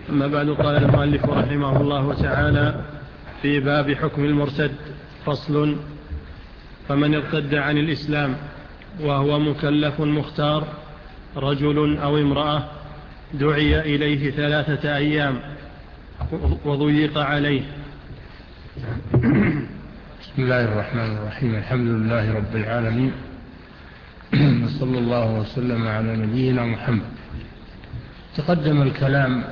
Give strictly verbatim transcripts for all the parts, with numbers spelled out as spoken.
أما بعد، قال المؤلف رحمه الله تعالى في باب حكم المرتد: فصل. فمن ارتد عن الإسلام وهو مكلف مختار رجل أو امرأة دعي إليه ثلاثة أيام وضيق عليه. بسم الله الرحمن الرحيم. الحمد لله رب العالمين، وصلى الله وسلم على نبينا محمد. تقدم الكلام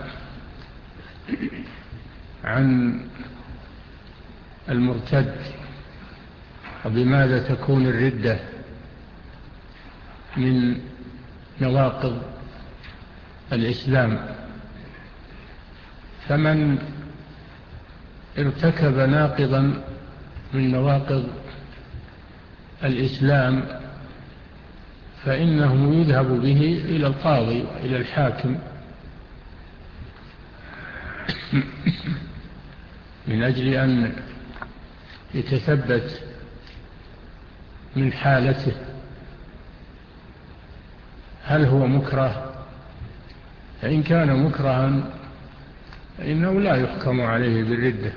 عن المرتد وبماذا تكون الردة من نواقض الإسلام. فمن ارتكب ناقضا من نواقض الإسلام فإنه يذهب به إلى القاضي وإلى الحاكم من أجل أن يتثبت من حالته، هل هو مكره؟ فإن كان مكرها فإنه لا يحكم عليه بالردة،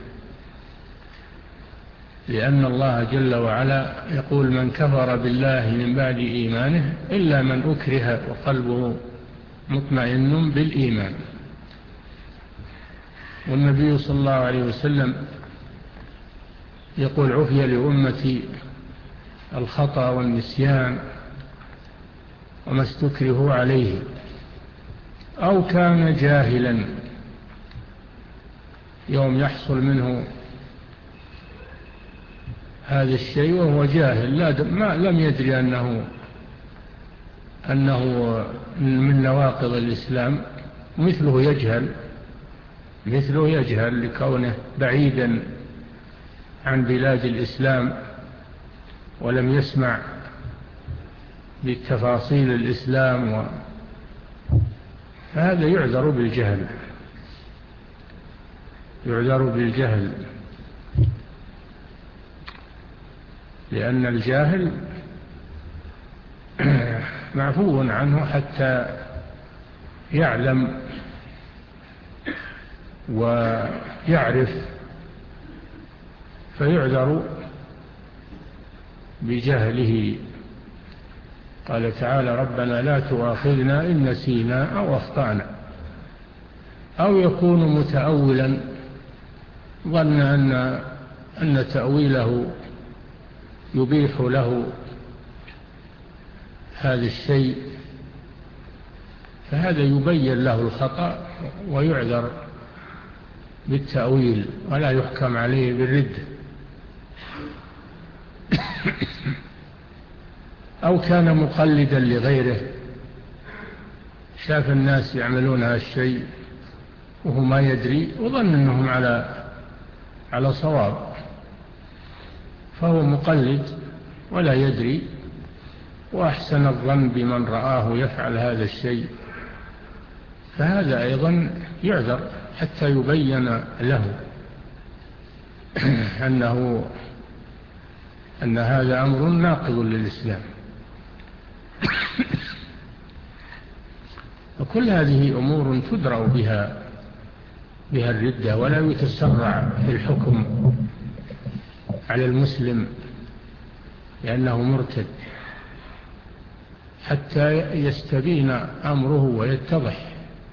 لأن الله جل وعلا يقول: من كفر بالله من بعد إيمانه إلا من أكره وقلبه مطمئن بالإيمان. والنبي صلى الله عليه وسلم يقول: عفي لأمتي الخطأ والنسيان وما استكرهوا عليه، أو كان جاهلا يوم يحصل منه هذا الشيء وهو جاهل، لا ما لم يدري أنه أنه من نواقض الإسلام، مثله يجهل مثله يجهل لكونه بعيدا عن بلاد الإسلام ولم يسمع بتفاصيل الإسلام و... فهذا يعذر بالجهل يعذر بالجهل لأن الجاهل معفو عنه حتى يعلم ويعرف، فيعذر بجهله. قال تعالى: ربنا لا تؤاخذنا إن نسينا أو أخطأنا. أو يكون متأولا ظن أن أن تأويله يبيح له هذا الشيء، فهذا يبين له الخطأ ويعذر بالتأويل ولا يحكم عليه بالردة. أو كان مقلدا لغيره، شاف الناس يعملون هذا الشيء وهو ما يدري وظن أنهم على على صواب، فهو مقلد ولا يدري، وأحسن الظن بمن رآه يفعل هذا الشيء، فهذا أيضا يعذر حتى يبين له أنه أن هذا أمر ناقض للإسلام. وكل هذه أمور تدرأ بها بها الردة، ولا يتسرع في الحكم على المسلم لأنه مرتد حتى يستبين أمره ويتضح.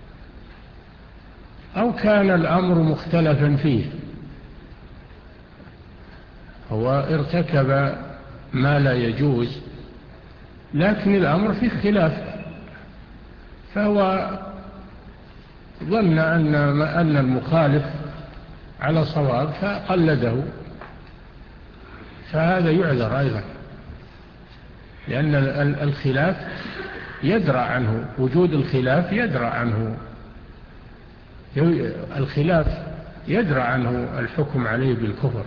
أو كان الأمر مختلفا فيه، هو ارتكب ما لا يجوز لكن الأمر فيه خلاف، فهو ظن أن أن المخالف على صواب فقلده، فهذا يعذر أيضا، لأن الخلاف يدرى عنه، وجود الخلاف يدرى عنه الخلاف يدرى عنه الحكم عليه بالكفر.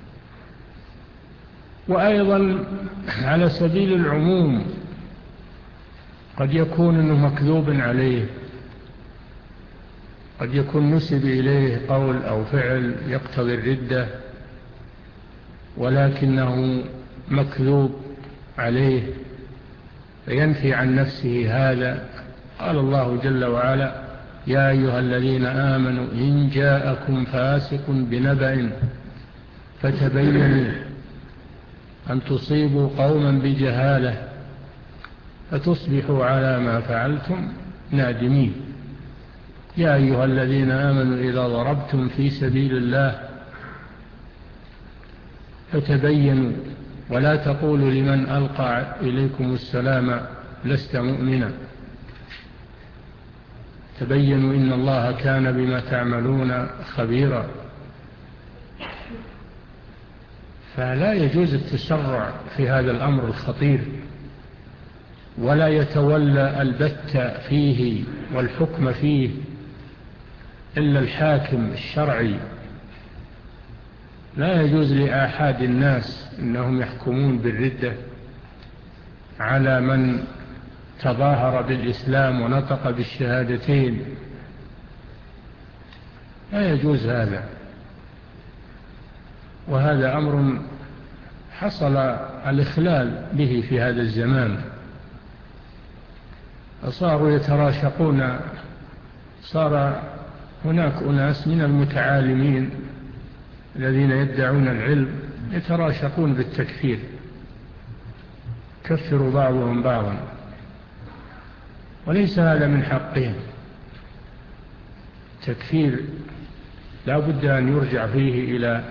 وأيضا على سبيل العموم قد يكون أنه مكذوب عليه، قد يكون نسب إليه قول أو فعل يقتضي الردة ولكنه مكذوب عليه فينفي عن نفسه هذا. قال الله جل وعلا: يا أيها الذين آمنوا إن جاءكم فاسق بنبأ فتبينوا أن تصيبوا قوما بجهالة فتصبحوا على ما فعلتم نادمين. يا أيها الذين آمنوا إذا ضربتم في سبيل الله فتبينوا ولا تقولوا لمن ألقى إليكم السلام لست مؤمنا، تبينوا إن الله كان بما تعملون خبيرا. فلا يجوز التسرع في هذا الأمر الخطير، ولا يتولى البت فيه والحكم فيه إلا الحاكم الشرعي. لا يجوز لآحاد الناس إنهم يحكمون بالردة على من تظاهر بالإسلام ونطق بالشهادتين، لا يجوز هذا. وهذا أمر حصل الإخلال به في هذا الزمان، فصاروا يتراشقون. صار هناك أناس من المتعالمين الذين يدعون العلم يتراشقون بالتكفير، كفروا بعضهم بعضا، وليس هذا من حقهم. تكفير لا بد أن يرجع فيه إلى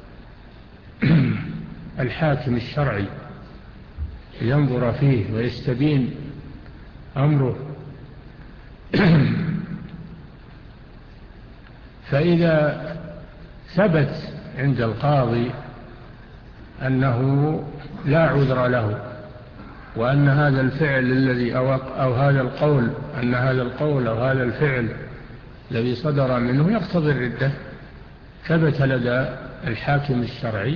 الحاكم الشرعي ينظر فيه ويستبين أمره. فإذا ثبت عند القاضي أنه لا عذر له، وأن هذا الفعل الذي أو هذا القول أن هذا القول أو هذا الفعل الذي صدر منه يقتضي الردة، ثبت لدى الحاكم الشرعي،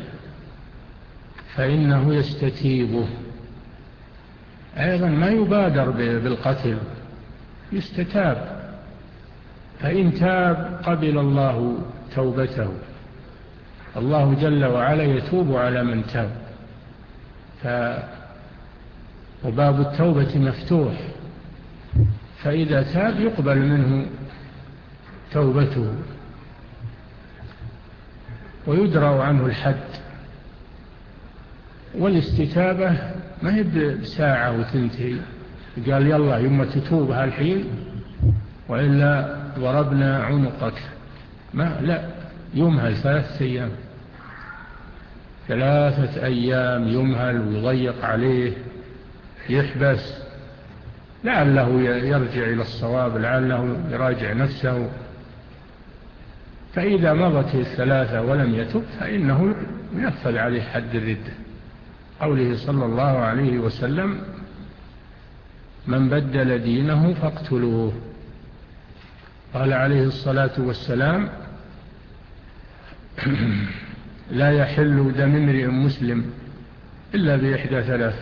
فإنه يستتيبه. أيضا ما يبادر بالقتل، يستتاب، فإن تاب قبل الله توبته. الله جل وعلا يتوب على من تاب، وباب التوبة مفتوح، فإذا تاب يقبل منه توبته ويدرأ عنه الحد. والاستتابة ما هي بساعة وتنتهي، قال يلا يما تتوب هالحين وإلا ضربنا عنقك، ما لا، يمهل ثلاثة أيام ثلاثة أيام يمهل ويضيق عليه، يحبس لعله يرجع إلى الصواب، لعله يراجع نفسه. فإذا مضت الثلاثة ولم يتب فإنه ينفذ عليه حد الردة. قوله صلى الله عليه وسلم: من بدل دينه فاقتلوه. قال عليه الصلاة والسلام: لا يحل دم امرئ مسلم إلا بإحدى ثلاث: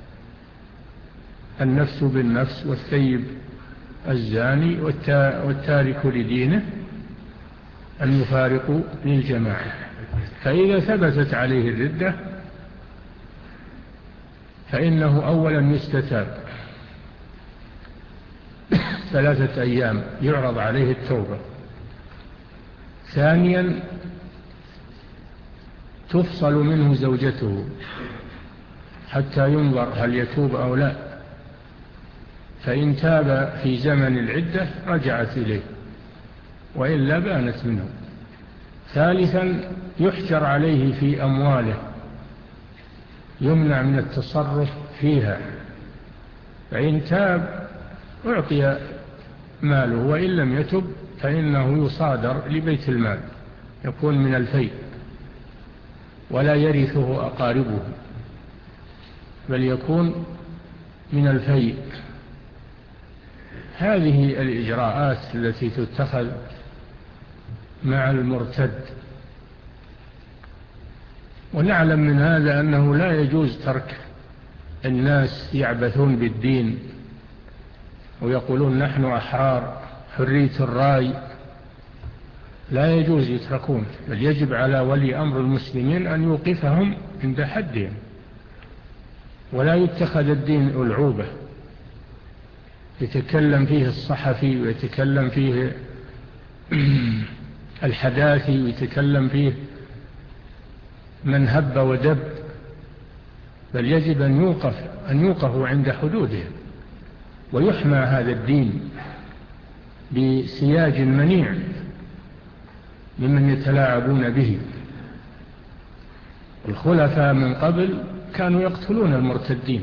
النفس بالنفس، والثيب الزاني، والتارك لدينه، أن يفارقوا للجماعة. فإذا ثبتت عليه الردة فإنه أولا يستتاب ثلاثة أيام يعرض عليه التوبة. ثانيا تفصل منه زوجته حتى ينظر هل يتوب أو لا، فإن تاب في زمن العدة رجعت إليه، وإلا بانت منه. ثالثا يحجر عليه في أمواله، يمنع من التصرف فيها، فإن تاب أعطي ماله، وإن لم يتب فإنه يصادر لبيت المال، يكون من الفيء ولا يرثه أقاربه، بل يكون من الفيء. هذه الإجراءات التي تتخذ مع المرتد. ونعلم من هذا أنه لا يجوز ترك الناس يعبثون بالدين ويقولون نحن أحرار، حرية الرأي، لا يجوز يتركون، بل يجب على ولي أمر المسلمين أن يوقفهم عند حدهم، ولا يتخذ الدين ألعوبة. يتكلم فيه الصحفي ويتكلم فيه الحداثي ويتكلم فيه من هب ودب، بل يجب أن يوقف أن يوقفوا عند حدوده ويحمى هذا الدين بسياج منيع ممن يتلاعبون به. الخلفاء من قبل كانوا يقتلون المرتدين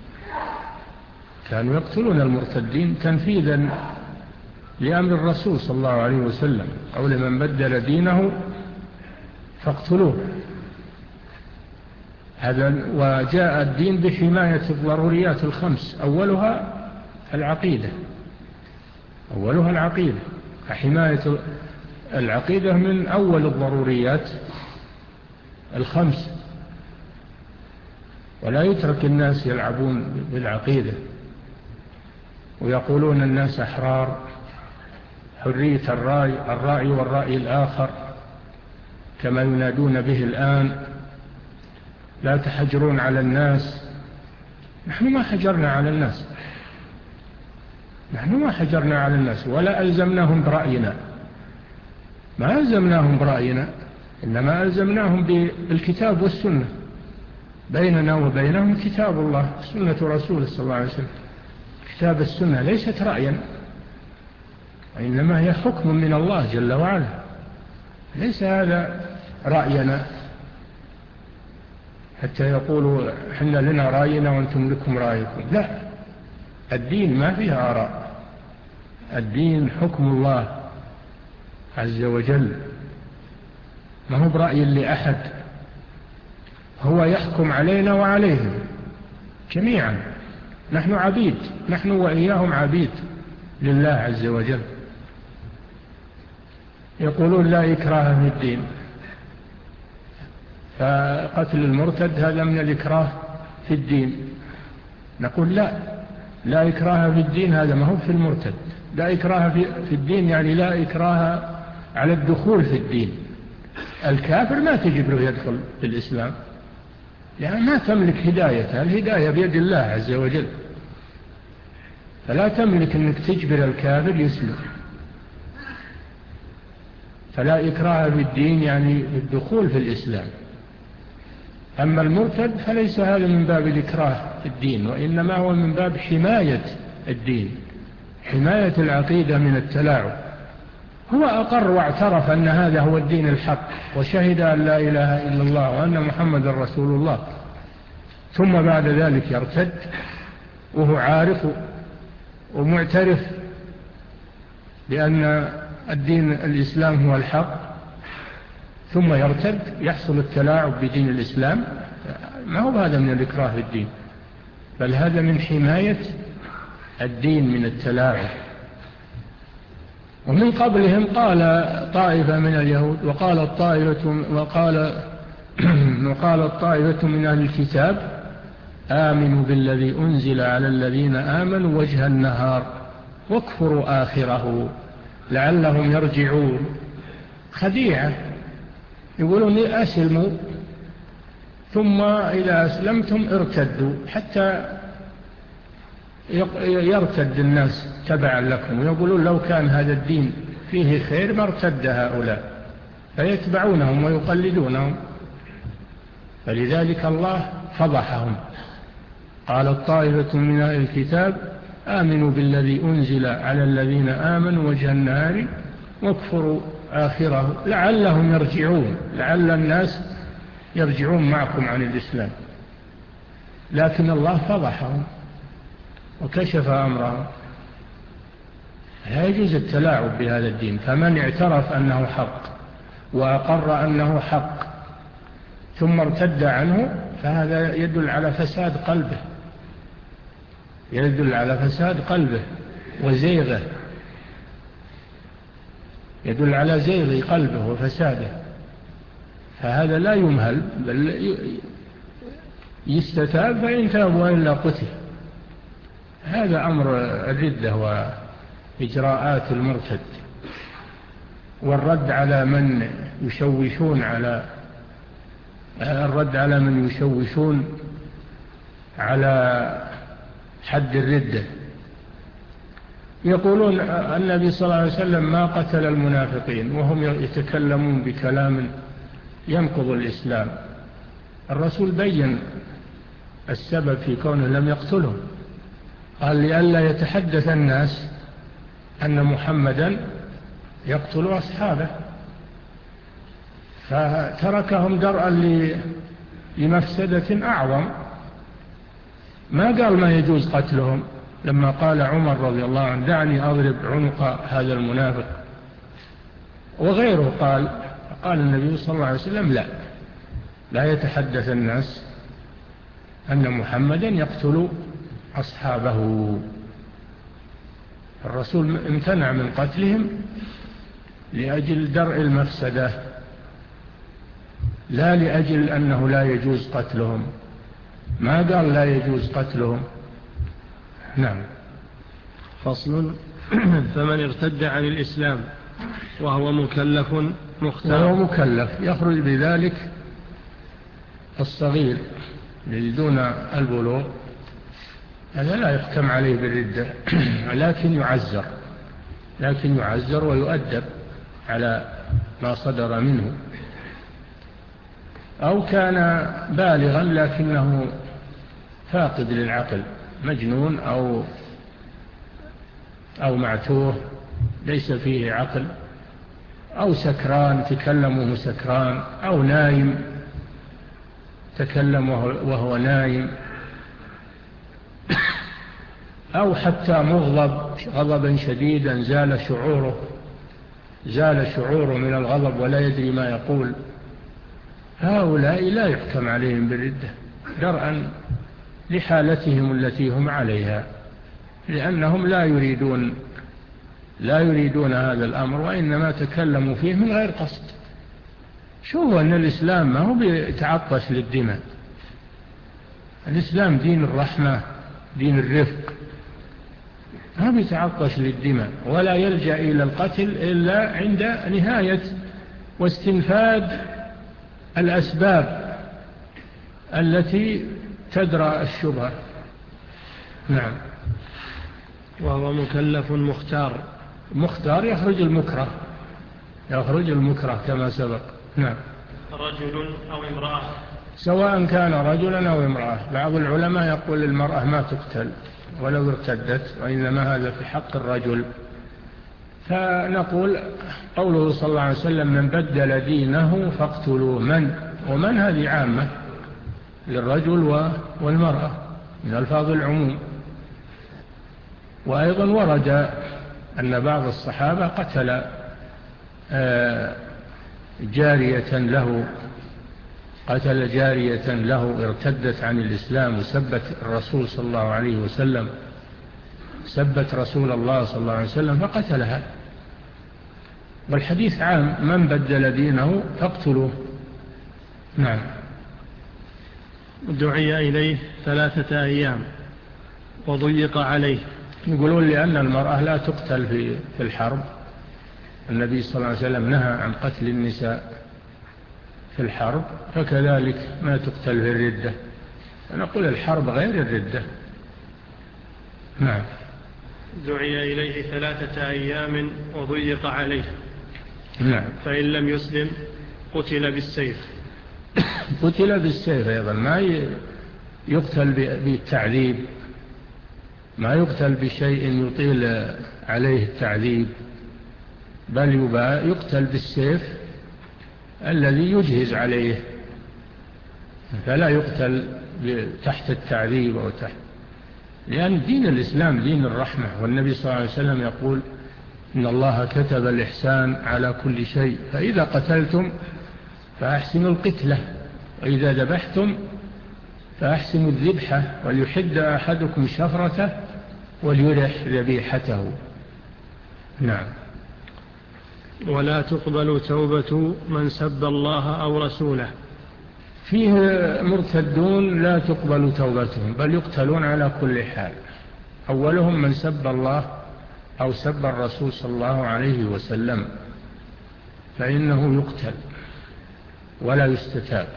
كانوا يقتلون المرتدين تنفيذا لأمر الرسول صلى الله عليه وسلم، أو لمن بدل دينه فاقتلوه. هذا وجاء الدين بحماية الضروريات الخمس، أولها العقيدة أولها العقيدة فحماية العقيدة من أول الضروريات الخمس، ولا يترك الناس يلعبون بالعقيدة ويقولون الناس أحرار، حرية الرأي الرأي والرأي الآخر كما ينادون به الآن، لا تحجرون على الناس. نحن ما حجرنا على الناس نحن ما حجرنا على الناس ولا ألزمناهم برأينا ما ألزمناهم برأينا إنما ألزمناهم بالكتاب والسنة. بيننا وبينهم كتاب الله سنة رسوله صلى الله عليه وسلم. كتاب السنة ليست رأيا، إنما هي حكم من الله جل وعلا، ليس هذا رأينا حتى يقولوا إحنا لنا رأينا وأنتم لكم رأيكم. لا، الدين ما فيها آراء، الدين حكم الله عز وجل، ما هو برأي لأحد، هو يحكم علينا وعليهم جميعا. نحن عبيد، نحن وإياهم عبيد لله عز وجل. يقولون لا إكراه في الدين، فقتل المرتد هذا من الإكراه في الدين. نقول لا، لا إكراه في الدين هذا ما هو في المرتد. لا إكراه في الدين يعني لا إكراه على الدخول في الدين. الكافر ما تجبره يدخل في الإسلام، يعني ما تملك هدايته، الهداية بيد الله عز وجل، فلا تملك أنك تجبر الكافر يسلم. فلا إكراه في الدين يعني الدخول في الإسلام. أما المرتد فليس هذا من باب الإكراه في الدين، وإنما هو من باب حماية الدين، حماية العقيدة من التلاعب. هو أقر واعترف أن هذا هو الدين الحق، وشهد أن لا إله إلا الله وأن محمد رسول الله، ثم بعد ذلك يرتد وهو عارف ومعترف بأن الدين الإسلام هو الحق، ثم يرتد يحصل التلاعب بدين الإسلام. ما هو هذا من الإكراه في الدين، بل هذا من حماية الدين من التلاعب. ومن قبلهم قال طائفة من اليهود وقال طائفة وقال وقال طائفة من أهل الكتاب آمنوا بالذي أنزل على الذين آمنوا وجه النهار واكفروا آخره لعلهم يرجعون. خديعة، يقولون أسلموا ثم إذا أسلمتم ارتدوا حتى يرتد الناس تبعا لكم، ويقولون لو كان هذا الدين فيه خير ما ارتد هؤلاء، فيتبعونهم ويقلدونهم. فلذلك الله فضحهم. قال طائفة من أهل الكتاب آمنوا بالذي أنزل على الذين آمنوا وجه النهار واكفروا آخره لعلهم يرجعون، لعل الناس يرجعون معكم عن الإسلام. لكن الله فضحهم وكشف أمرهم. لا يجوز التلاعب بهذا الدين. فمن اعترف أنه حق وأقر أنه حق ثم ارتد عنه فهذا يدل على فساد قلبه، يدل على فساد قلبه وزيغه، يدل على زيغ قلبه وفساده. فهذا لا يمهل بل يستتاب، فإن تاب وإلا قتل. هذا أمر الردة وإجراءات المرتد، والرد على من يشوشون على الرد على من يشوشون على حد الردة يقولون النبي صلى الله عليه وسلم ما قتل المنافقين، وهم يتكلمون بكلام ينقض الإسلام. الرسول بين السبب في كونه لم يقتلهم، قال لئلا يتحدث الناس أن محمدا يقتل أصحابه، فتركهم درءا لمفسدة أعظم. ما قال ما يجوز قتلهم لما قال عمر رضي الله عنه دعني أضرب عنق هذا المنافق، وغيره قال قال النبي صلى الله عليه وسلم لا لا يتحدث الناس أن محمدا يقتل أصحابه. الرسول امتنع من قتلهم لأجل درء المفسدة، لا لأجل أنه لا يجوز قتلهم. ما قال لا يجوز قتلهم. نعم. فصل. فمن ارتد عن الإسلام وهو مكلف مختار. وهو مكلف يخرج بذلك الصغير الذي دون البلوغ، هذا لا يحكم عليه بالردة، لكن يعزر لكن يعزر ويؤدب على ما صدر منه. أو كان بالغا لكنه فاقد للعقل، مجنون أو أو معتوه ليس فيه عقل، أو سكران تكلم سكران، أو نايم تكلم وهو نايم، أو حتى مغضب غضبا شديدا زال شعوره زال شعوره من الغضب ولا يدري ما يقول. هؤلاء لا يحكم عليهم بالردة درءا لحالتهم التي هم عليها، لأنهم لا يريدون لا يريدون هذا الأمر، وإنما تكلموا فيه من غير قصد. شوفوا أن الإسلام ما هو بيتعطش للدماء، الإسلام دين الرحمة دين الرفق، ما بيتعطش للدماء ولا يلجأ إلى القتل إلا عند نهاية واستنفاد الأسباب التي تدرى الشبهة. نعم. وهو مكلف مختار. مختار يخرج المكره يخرج المكره كما سبق. نعم. رجل أو امرأة. سواء كان رجلا أو امرأة. بعض العلماء يقول المرأة ما تقتل ولو ارتدت، وإنما هذا في حق الرجل. فنقول قوله صلى الله عليه وسلم من بدل دينه فاقتلوا من، ومن هذه عامة للرجل والمرأة من ألفاظ العموم. وأيضا ورد أن بعض الصحابة قتل جارية له قتل جارية له ارتدت عن الإسلام وسبت الرسول صلى الله عليه وسلم سبت رسول الله صلى الله عليه وسلم فقتلها. والحديث عام من بدل دينه فاقتلوه. نعم. دعي إليه ثلاثة أيام وضيق عليه. يقولون لأن المرأة لا تقتل في الحرب، النبي صلى الله عليه وسلم نهى عن قتل النساء في الحرب، فكذلك ما تقتل في الردة. نقول الحرب غير الردة. نعم. دعي إليه ثلاثة أيام وضيق عليه. نعم. فإن لم يسلم قتل بالسيف. قتل بالسيف أيضا، ما يقتل بالتعذيب، ما يقتل بشيء يطيل عليه التعذيب، بل يقتل بالسيف الذي يجهز عليه، فلا يقتل تحت التعذيب أو تحت، لأن دين الإسلام دين الرحمة. والنبي صلى الله عليه وسلم يقول إن الله كتب الإحسان على كل شيء، فإذا قتلتم فأحسنوا القتلة، وإذا ذبحتم فأحسنوا الذبحة، وليحد أحدكم شفرته وليرح ذبيحته. نعم. ولا تقبل توبة من سب الله أو رسوله. فيه مرتدون لا تقبل توبتهم بل يقتلون على كل حال. أولهم من سب الله أو سب الرسول صلى الله عليه وسلم، فإنه يقتل ولا يستتاب،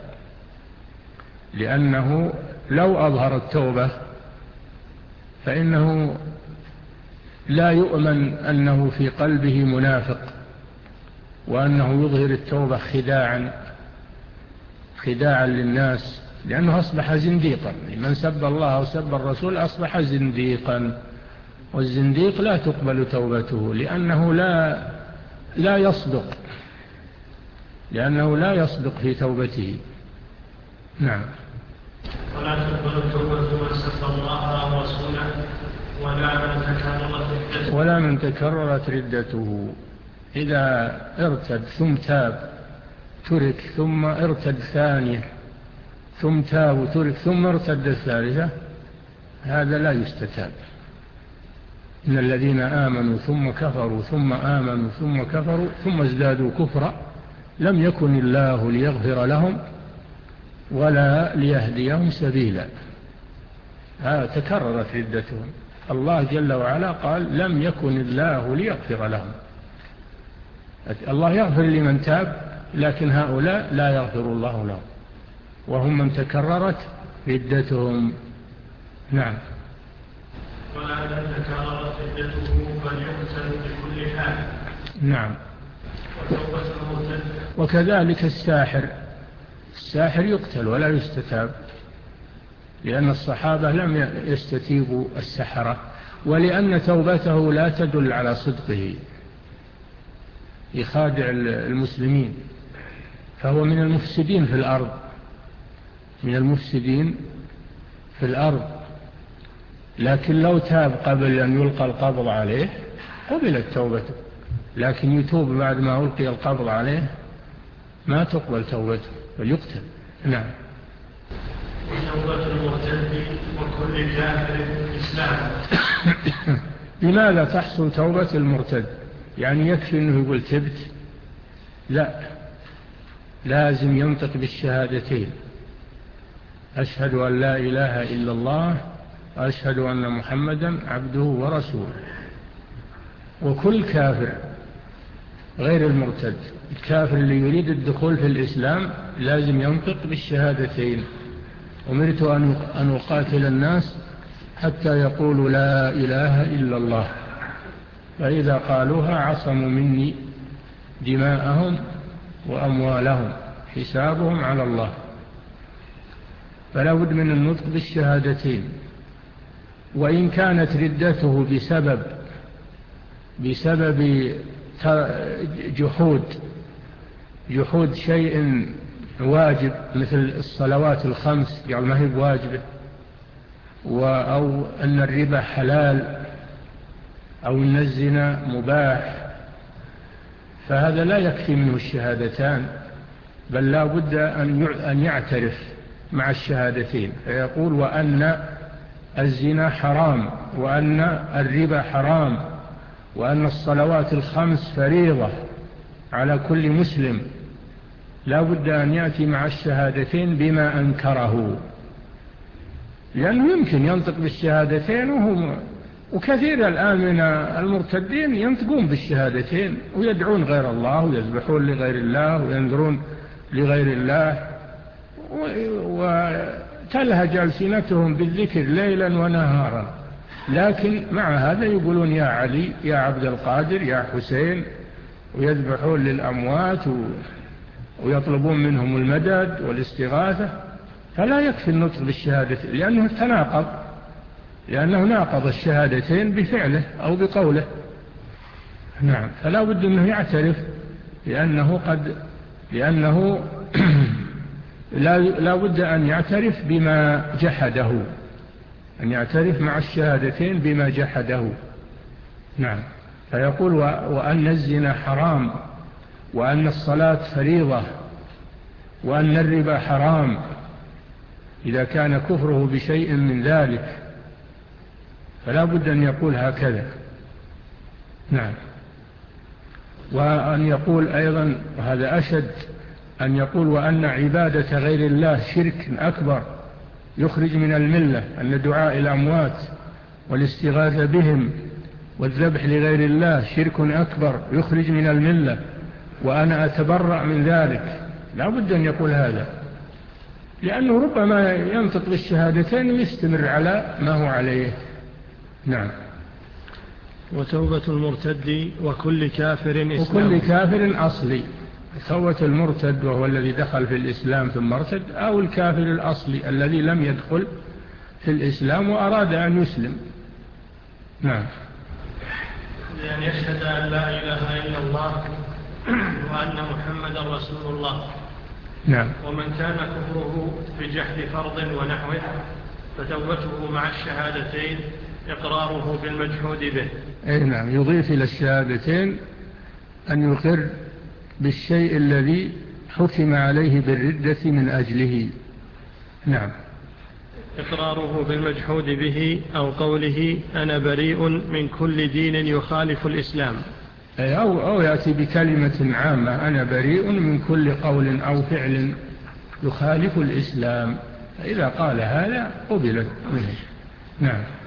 لأنه لو أظهر التوبة فإنه لا يؤمن أنه في قلبه منافق وأنه يظهر التوبة خداعا خداعا للناس، لأنه أصبح زنديقا. من سب الله وسب الرسول أصبح زنديقا، والزنديق لا تقبل توبته لأنه لا لا يصدق لأنه لا يصدق في توبته. نعم. ولا تقبل توبة من سب الله ورسوله ولا من تكررت ردته ولا من تكررت ردته. إذا ارتد ثم تاب ترك ثم ارتد ثانية ثم تاب وترك ثم ارتد الثالثة، هذا لا يستتاب. إن الذين آمنوا ثم كفروا ثم آمنوا ثم كفروا ثم ازدادوا كفرا لم يكن الله ليغفر لهم ولا ليهديهم سبيلا. ها تكررت ردتهم. الله جل وعلا قال لم يكن الله ليغفر لهم. الله يغفر لمن تاب، لكن هؤلاء لا يغفر الله لهم، وهم من تكررت ردتهم. نعم. ولا من تكررت ردته فليقتل بكل حال. نعم. وتوبة المرتد. وكذلك الساحر الساحر يقتل ولا يستتاب، لأن الصحابة لم يستتيبوا السحرة، ولأن توبته لا تدل على صدقه، يخادع المسلمين، فهو من المفسدين في الأرض من المفسدين في الأرض. لكن لو تاب قبل أن يلقى القبض عليه قبلت توبته، لكن يتوب بعد ما ألقي القبض عليه ما تقبل توبته ويقتل. نعم. توبة المرتد وكل كافر في الإسلام. لماذا تحصل توبة المرتد؟ يعني يكفي أنه يقول تبت؟ لا، لازم ينطق بالشهادتين: أشهد أن لا إله إلا الله وأشهد أن محمدا عبده ورسوله. وكل كافر غير المرتد، الكافر اللي يريد الدخول في الإسلام لازم ينطق بالشهادتين: أمرت أن أقاتل الناس حتى يقولوا لا إله إلا الله، فإذا قالوها عصموا مني دماءهم وأموالهم حسابهم على الله. فلا بد من النطق بالشهادتين. وإن كانت ردته بسبب بسبب جحود جحود شيء واجب مثل الصلوات الخمس يعني ما هي بواجبه، أو أن الربا حلال، أو أن الزنا مباح، فهذا لا يكفي منه الشهادتان، بل لا بد أن يعترف مع الشهادتين فيقول وأن الزنا حرام، وأن الربا حرام، وأن الصلوات الخمس فريضة على كل مسلم. لا بد أن يأتي مع الشهادتين بما أنكره، لأنه يمكن ينطق بالشهادتين وهم وكثير الآن من المرتدين ينطقون بالشهادتين ويدعون غير الله ويذبحون لغير الله وينذرون لغير الله، وتلهج ألسنتهم بالذكر ليلا ونهارا، لكن مع هذا يقولون يا علي يا عبد القادر يا حسين، ويذبحون للأموات ويطلبون منهم المدد والاستغاثة. فلا يكفي النطق بالشهادة، لأنه تناقض لأنه ناقض الشهادتين بفعله أو بقوله. نعم. فلا بد أنه يعترف لأنه قد لأنه لا بد أن يعترف بما جحده، أن يعترف مع الشهادتين بما جحده. نعم. فيقول وأن الزنا حرام، وأن الصلاة فريضة، وأن الربا حرام إذا كان كفره بشيء من ذلك، فلا بد أن يقول هكذا. نعم. وأن يقول أيضا، وهذا أشد، أن يقول وأن عبادة غير الله شرك أكبر يخرج من الملة، أن دعاء الأموات والاستغاثة بهم والذبح لغير الله شرك أكبر يخرج من الملة، وأنا أتبرأ من ذلك. لا بد أن يقول هذا، لأنه ربما ينطق بالشهادتين ويستمر على ما هو عليه. نعم. وتوبة المرتد وكل كافر إسلام. وكل كافر أصلي، توبة المرتد وهو الذي دخل في الإسلام ثم ارتد، أو الكافر الأصلي الذي لم يدخل في الإسلام وأراد أن يسلم. نعم. لأن يشهد أن لا إله إلا الله وأن محمد رسول الله. نعم. ومن كان كفره بجحد فرض ونحوه فتوبته مع الشهادتين إقراره بالمجحود به. أي نعم، يضيف إلى الشهادتين أن يقر بالشيء الذي حكم عليه بالردة من أجله. نعم. إقراره بالمجحود به أو قوله أنا بريء من كل دين يخالف الإسلام، أو, أو يأتي بكلمة عامة أنا بريء من كل قول أو فعل يخالف الإسلام، فإذا قال هذا قبلت منه. نعم.